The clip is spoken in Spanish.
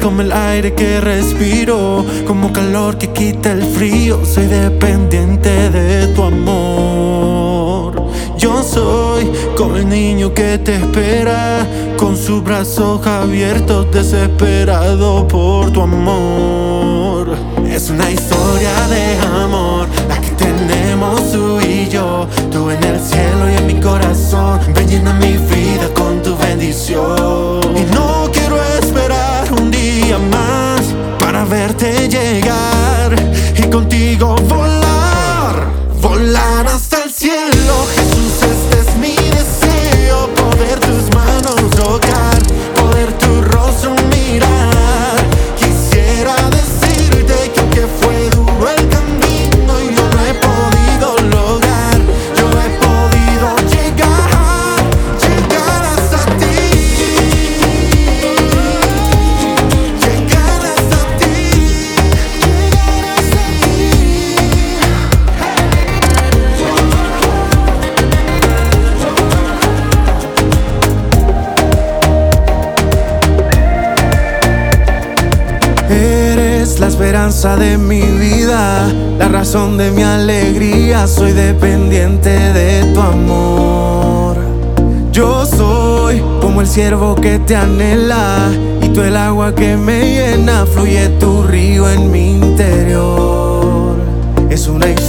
como el aire que respiro, como calor que quita el frío. Soy dependiente de tu amor. Yo soy como el niño que te espera, con sus brazos abiertos, desesperado por tu amor. Es una historia de amor la que tenemos tú y yo, tú en el cielo y en mi corazón. Ven, llena mi vida con tu bendición. Y no quiero esperar un día más para verte llegar y contigo volar, volar hasta el cielo. Jesús, este es mi deseo, poder tus manos tocar, poder tu rostro mirar. Quisiera decirte que aunque fue duro el camino y yo no he podido lograr, yo he podido llegar, llegar hasta ti, llegar hasta ti, llegar hasta ti. Eres la esperanza de mi vida, la razón de mi alegría. Soy dependiente de tu amor. Yo soy como el ciervo que te anhela, y tú el agua que me llena. Fluye tu río en mi interior. Es una historia